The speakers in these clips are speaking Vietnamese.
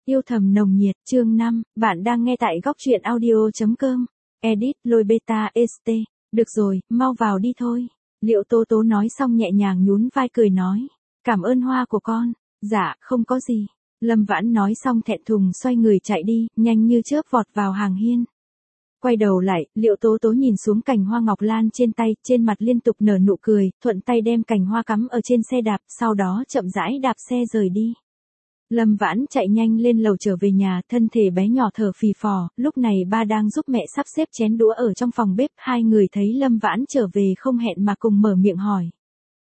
Yêu thầm nồng nhiệt, chương 5, bạn đang nghe tại góc truyện audio.com. Edit, lôi beta, st. Được rồi, mau vào đi thôi. Liệu Tố Tố nói xong nhẹ nhàng nhún vai cười nói. Cảm ơn hoa của con. Dạ, không có gì. Lâm Vãn nói xong thẹn thùng xoay người chạy đi, nhanh như chớp vọt vào hàng hiên. Quay đầu lại, Liệu Tố Tố nhìn xuống cành hoa ngọc lan trên tay, trên mặt liên tục nở nụ cười, thuận tay đem cành hoa cắm ở trên xe đạp, sau đó chậm rãi đạp xe rời đi. Lâm Vãn chạy nhanh lên lầu trở về nhà, thân thể bé nhỏ thở phì phò, lúc này ba đang giúp mẹ sắp xếp chén đũa ở trong phòng bếp, hai người thấy Lâm Vãn trở về không hẹn mà cùng mở miệng hỏi.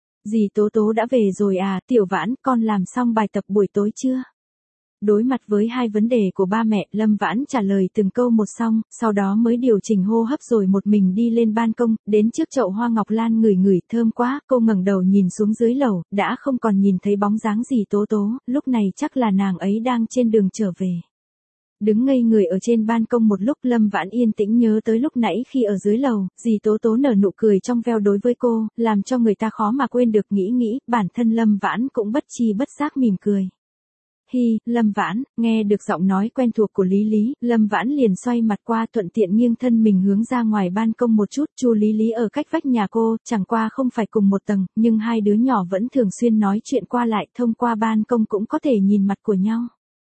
Dì Tố Tố đã về rồi à, Tiểu Vãn, con làm xong bài tập buổi tối chưa? Đối mặt với hai vấn đề của ba mẹ, Lâm Vãn trả lời từng câu một xong, sau đó mới điều chỉnh hô hấp rồi một mình đi lên ban công, đến trước chậu hoa ngọc lan ngửi ngửi thơm quá, cô ngẩng đầu nhìn xuống dưới lầu, đã không còn nhìn thấy bóng dáng gì Tố Tố, lúc này chắc là nàng ấy đang trên đường trở về. Đứng ngây người ở trên ban công một lúc, Lâm Vãn yên tĩnh nhớ tới lúc nãy khi ở dưới lầu, dì Tố Tố nở nụ cười trong veo đối với cô, làm cho người ta khó mà quên được, nghĩ, bản thân Lâm Vãn cũng bất chi bất giác mỉm cười. Hi, Lâm Vãn, nghe được giọng nói quen thuộc của Lý Lý, Lâm Vãn liền xoay mặt qua, thuận tiện nghiêng thân mình hướng ra ngoài ban công một chút. Chu Lý Lý ở cách vách nhà cô, chẳng qua không phải cùng một tầng, nhưng hai đứa nhỏ vẫn thường xuyên nói chuyện qua lại, thông qua ban công cũng có thể nhìn mặt của nhau.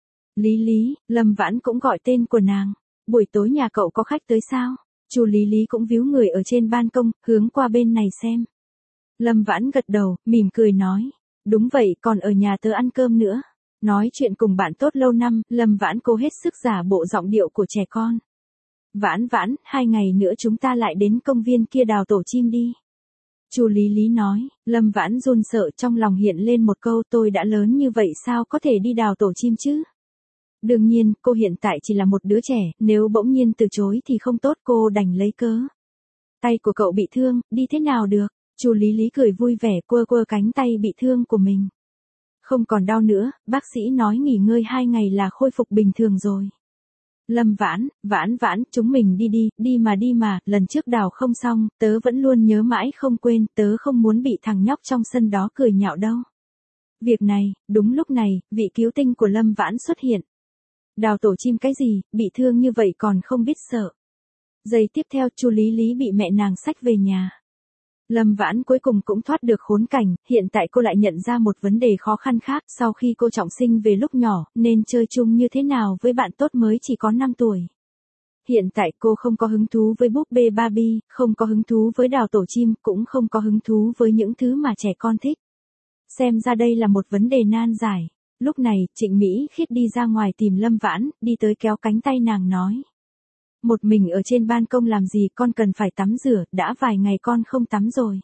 Lý Lý, Lâm Vãn cũng gọi tên của nàng. Buổi tối nhà cậu có khách tới sao? Chu Lý Lý cũng víu người ở trên ban công, hướng qua bên này xem. Lâm Vãn gật đầu, mỉm cười nói. Đúng vậy, còn ở nhà tớ ăn cơm nữa. Nói chuyện cùng bạn tốt lâu năm, Lâm Vãn cố hết sức giả bộ giọng điệu của trẻ con. Vãn Vãn, 2 ngày nữa chúng ta lại đến công viên kia đào tổ chim đi. Chu Lý Lý nói. Lâm Vãn run sợ, trong lòng hiện lên một câu, tôi đã lớn như vậy sao có thể đi đào tổ chim chứ? Đương nhiên, cô hiện tại chỉ là một đứa trẻ, nếu bỗng nhiên từ chối thì không tốt, cô đành lấy cớ. Tay của cậu bị thương, đi thế nào được? Chu Lý Lý cười vui vẻ, quơ quơ cánh tay bị thương của mình. Không còn đau nữa, bác sĩ nói nghỉ ngơi 2 ngày là khôi phục bình thường rồi. Lâm Vãn, Vãn, chúng mình đi mà, lần trước đào không xong, tớ vẫn luôn nhớ mãi không quên, tớ không muốn bị thằng nhóc trong sân đó cười nhạo đâu. Việc này, đúng lúc này, vị cứu tinh của Lâm Vãn xuất hiện. Đào tổ chim cái gì, bị thương như vậy còn không biết sợ. Giây tiếp theo, Chu Lý Lý bị mẹ nàng xách về nhà. Lâm Vãn cuối cùng cũng thoát được khốn cảnh, hiện tại cô lại nhận ra một vấn đề khó khăn khác, sau khi cô trọng sinh về lúc nhỏ, nên chơi chung như thế nào với bạn tốt mới chỉ có 5 tuổi. Hiện tại cô không có hứng thú với búp bê Barbie, không có hứng thú với đào tổ chim, cũng không có hứng thú với những thứ mà trẻ con thích. Xem ra đây là một vấn đề nan giải. Lúc này, Trịnh Mỹ Khiết đi ra ngoài tìm Lâm Vãn, đi tới kéo cánh tay nàng nói. Một mình ở trên ban công làm gì, con cần phải tắm rửa, đã vài ngày con không tắm rồi.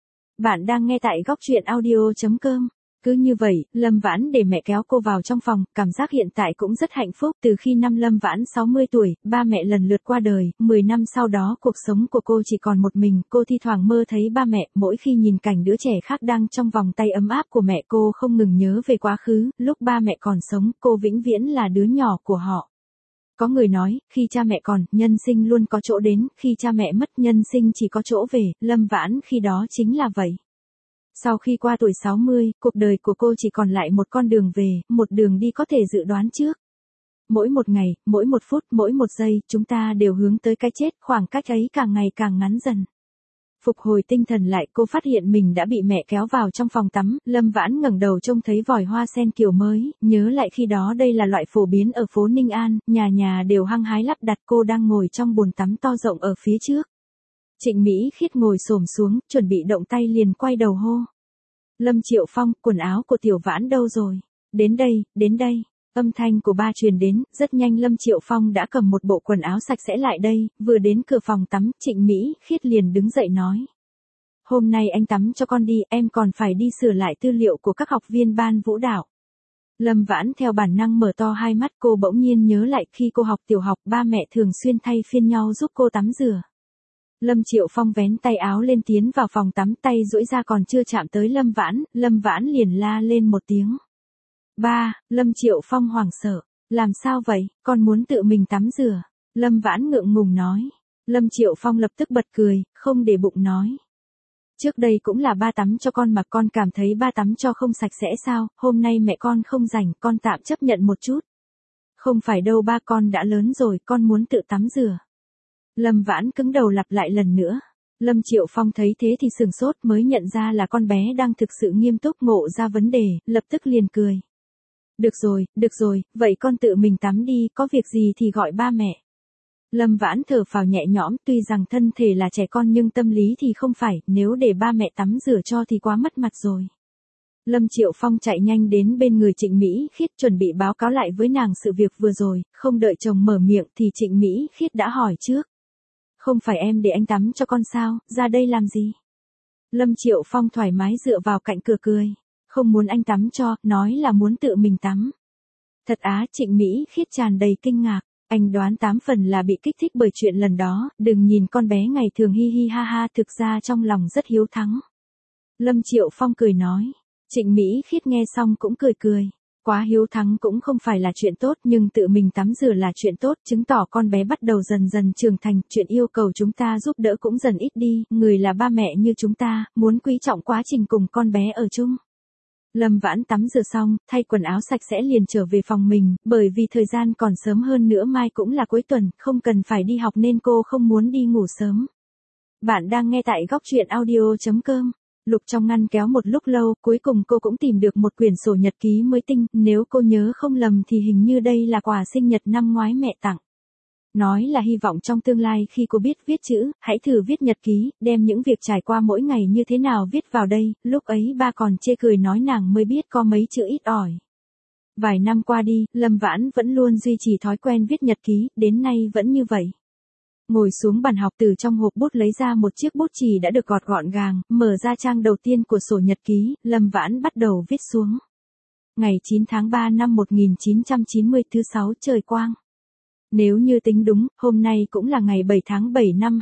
Bạn đang nghe tại góc truyện audio.com. Cứ như vậy, Lâm Vãn để mẹ kéo cô vào trong phòng, cảm giác hiện tại cũng rất hạnh phúc. Từ khi năm Lâm Vãn 60 tuổi, ba mẹ lần lượt qua đời, 10 năm sau đó cuộc sống của cô chỉ còn một mình, cô thi thoảng mơ thấy ba mẹ, mỗi khi nhìn cảnh đứa trẻ khác đang trong vòng tay ấm áp của mẹ cô không ngừng nhớ về quá khứ, lúc ba mẹ còn sống, cô vĩnh viễn là đứa nhỏ của họ. Có người nói, khi cha mẹ còn, nhân sinh luôn có chỗ đến, khi cha mẹ mất, nhân sinh chỉ có chỗ về, Lâm Vãn khi đó chính là vậy. Sau khi qua tuổi 60, cuộc đời của cô chỉ còn lại một con đường về, một đường đi có thể dự đoán trước. Mỗi một ngày, mỗi một phút, mỗi một giây, chúng ta đều hướng tới cái chết, khoảng cách ấy càng ngày càng ngắn dần. Phục hồi tinh thần lại, cô phát hiện mình đã bị mẹ kéo vào trong phòng tắm, Lâm Vãn ngẩng đầu trông thấy vòi hoa sen kiểu mới, nhớ lại khi đó đây là loại phổ biến ở phố Ninh An, nhà nhà đều hăng hái lắp đặt, cô đang ngồi trong bồn tắm to rộng ở phía trước. Trịnh Mỹ Khiết ngồi xổm xuống, chuẩn bị động tay liền quay đầu hô. Lâm Triệu Phong, quần áo của Tiểu Vãn đâu rồi? Đến đây. Âm thanh của ba truyền đến, rất nhanh Lâm Triệu Phong đã cầm một bộ quần áo sạch sẽ lại đây, vừa đến cửa phòng tắm, Trịnh Mỹ Khiết liền đứng dậy nói. Hôm nay anh tắm cho con đi, em còn phải đi sửa lại tư liệu của các học viên ban vũ đạo. Lâm Vãn theo bản năng mở to hai mắt, cô bỗng nhiên nhớ lại khi cô học tiểu học, ba mẹ thường xuyên thay phiên nhau giúp cô tắm rửa. Lâm Triệu Phong vén tay áo lên tiến vào phòng tắm, tay duỗi ra còn chưa chạm tới Lâm Vãn liền la lên một tiếng. Ba, Lâm Triệu Phong hoảng sợ. Làm sao vậy, con muốn tự mình tắm rửa. Lâm Vãn ngượng ngùng nói. Lâm Triệu Phong lập tức bật cười, không để bụng nói. Trước đây cũng là ba tắm cho con mà con cảm thấy ba tắm cho không sạch sẽ sao, hôm nay mẹ con không rảnh, con tạm chấp nhận một chút. Không phải đâu ba, con đã lớn rồi, con muốn tự tắm rửa. Lâm Vãn cứng đầu lặp lại lần nữa. Lâm Triệu Phong thấy thế thì sửng sốt, mới nhận ra là con bé đang thực sự nghiêm túc, ngộ ra vấn đề, lập tức liền cười. Được rồi, vậy con tự mình tắm đi, có việc gì thì gọi ba mẹ. Lâm Vãn thở phào nhẹ nhõm, tuy rằng thân thể là trẻ con nhưng tâm lý thì không phải, nếu để ba mẹ tắm rửa cho thì quá mất mặt rồi. Lâm Triệu Phong chạy nhanh đến bên người Trịnh Mỹ Khiết, chuẩn bị báo cáo lại với nàng sự việc vừa rồi, không đợi chồng mở miệng thì Trịnh Mỹ Khiết đã hỏi trước. Không phải em để anh tắm cho con sao, ra đây làm gì? Lâm Triệu Phong thoải mái dựa vào cạnh cửa cười. Không muốn anh tắm cho, nói là muốn tự mình tắm. Thật á? Trịnh Mỹ Khiết tràn đầy kinh ngạc. Anh đoán 8 phần là bị kích thích bởi chuyện lần đó, đừng nhìn con bé ngày thường hi hi ha ha, thực ra trong lòng rất hiếu thắng. Lâm Triệu Phong cười nói. Trịnh Mỹ Khiết nghe xong cũng cười cười. Quá hiếu thắng cũng không phải là chuyện tốt, nhưng tự mình tắm rửa là chuyện tốt, chứng tỏ con bé bắt đầu dần dần trưởng thành, chuyện yêu cầu chúng ta giúp đỡ cũng dần ít đi, người là ba mẹ như chúng ta, muốn quý trọng quá trình cùng con bé ở chung. Lâm Vãn tắm rửa xong, thay quần áo sạch sẽ liền trở về phòng mình, bởi vì thời gian còn sớm hơn nữa, mai cũng là cuối tuần, không cần phải đi học nên cô không muốn đi ngủ sớm. Bạn đang nghe tại góc truyện audio.com. Lục trong ngăn kéo một lúc lâu, cuối cùng cô cũng tìm được một quyển sổ nhật ký mới tinh, nếu cô nhớ không lầm thì hình như đây là quà sinh nhật năm ngoái mẹ tặng. Nói là hy vọng trong tương lai khi cô biết viết chữ, hãy thử viết nhật ký, đem những việc trải qua mỗi ngày như thế nào viết vào đây, lúc ấy ba còn chê cười nói nàng mới biết có mấy chữ ít ỏi. Vài năm qua đi, Lâm Vãn vẫn luôn duy trì thói quen viết nhật ký, đến nay vẫn như vậy. Ngồi xuống bàn học, từ trong hộp bút lấy ra một chiếc bút chì đã được gọt gọn gàng, mở ra trang đầu tiên của sổ nhật ký, Lâm Vãn bắt đầu viết xuống. Ngày 9 tháng 3 năm 1990, thứ 6, trời quang. Nếu như tính đúng, hôm nay cũng là ngày 7 tháng 7 năm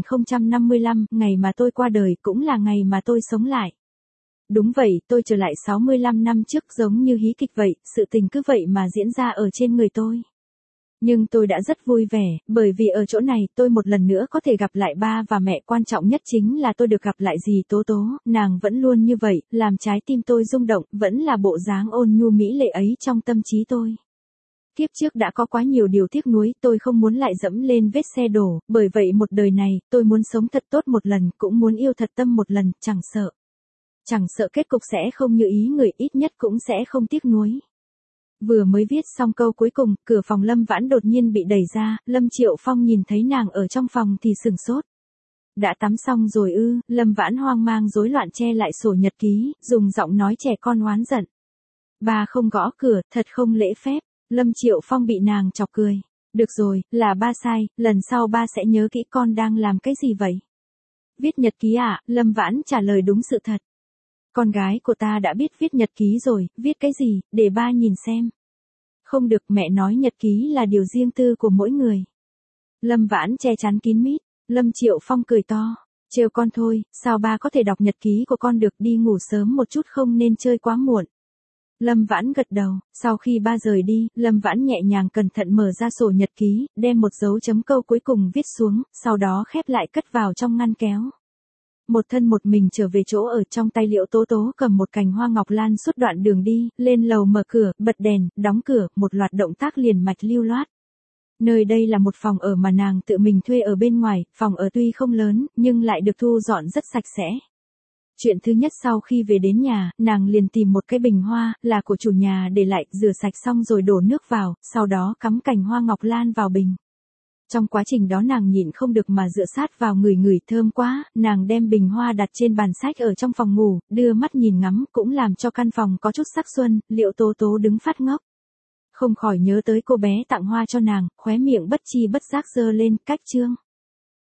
2055, ngày mà tôi qua đời, cũng là ngày mà tôi sống lại. Đúng vậy, tôi trở lại 65 năm trước, giống như hí kịch vậy, sự tình cứ vậy mà diễn ra ở trên người tôi. Nhưng tôi đã rất vui vẻ, bởi vì ở chỗ này tôi một lần nữa có thể gặp lại ba và mẹ, quan trọng nhất chính là tôi được gặp lại dì Tố Tố, nàng vẫn luôn như vậy, làm trái tim tôi rung động, vẫn là bộ dáng ôn nhu mỹ lệ ấy trong tâm trí tôi. Kiếp trước đã có quá nhiều điều tiếc nuối, tôi không muốn lại dẫm lên vết xe đổ, bởi vậy một đời này, tôi muốn sống thật tốt một lần, cũng muốn yêu thật tâm một lần, chẳng sợ. Chẳng sợ kết cục sẽ không như ý người, ít nhất cũng sẽ không tiếc nuối. Vừa mới viết xong câu cuối cùng, cửa phòng Lâm Vãn đột nhiên bị đẩy ra, Lâm Triệu Phong nhìn thấy nàng ở trong phòng thì sửng sốt. Đã tắm xong rồi ư? Lâm Vãn hoang mang rối loạn che lại sổ nhật ký, dùng giọng nói trẻ con oán giận. Ba không gõ cửa, thật không lễ phép. Lâm Triệu Phong bị nàng chọc cười. Được rồi, là ba sai, lần sau ba sẽ nhớ kỹ con đang làm cái gì vậy? Viết nhật ký à? Lâm Vãn trả lời đúng sự thật. Con gái của ta đã biết viết nhật ký rồi, viết cái gì, để ba nhìn xem. Không được, mẹ nói nhật ký là điều riêng tư của mỗi người. Lâm Vãn che chắn kín mít. Lâm Triệu Phong cười to. Trêu con thôi, sao ba có thể đọc nhật ký của con được, đi ngủ sớm một chút, không nên chơi quá muộn. Lâm Vãn gật đầu, sau khi ba rời đi, Lâm Vãn nhẹ nhàng cẩn thận mở ra sổ nhật ký, đem một dấu chấm câu cuối cùng viết xuống, sau đó khép lại cất vào trong ngăn kéo. Một thân một mình trở về chỗ ở, trong tay Liễu Tố Tố cầm một cành hoa ngọc lan suốt đoạn đường đi, lên lầu mở cửa, bật đèn, đóng cửa, một loạt động tác liền mạch lưu loát. Nơi đây là một phòng ở mà nàng tự mình thuê ở bên ngoài, phòng ở tuy không lớn, nhưng lại được thu dọn rất sạch sẽ. Chuyện thứ nhất sau khi về đến nhà, nàng liền tìm một cái bình hoa, là của chủ nhà để lại, rửa sạch xong rồi đổ nước vào, sau đó cắm cành hoa ngọc lan vào bình. Trong quá trình đó nàng nhịn không được mà dựa sát vào người ngửi thơm quá, nàng đem bình hoa đặt trên bàn sách ở trong phòng ngủ, đưa mắt nhìn ngắm, cũng làm cho căn phòng có chút sắc xuân, Liễu Tố Tố đứng phát ngốc. Không khỏi nhớ tới cô bé tặng hoa cho nàng, khóe miệng bất chi bất giác giơ lên, cách chương.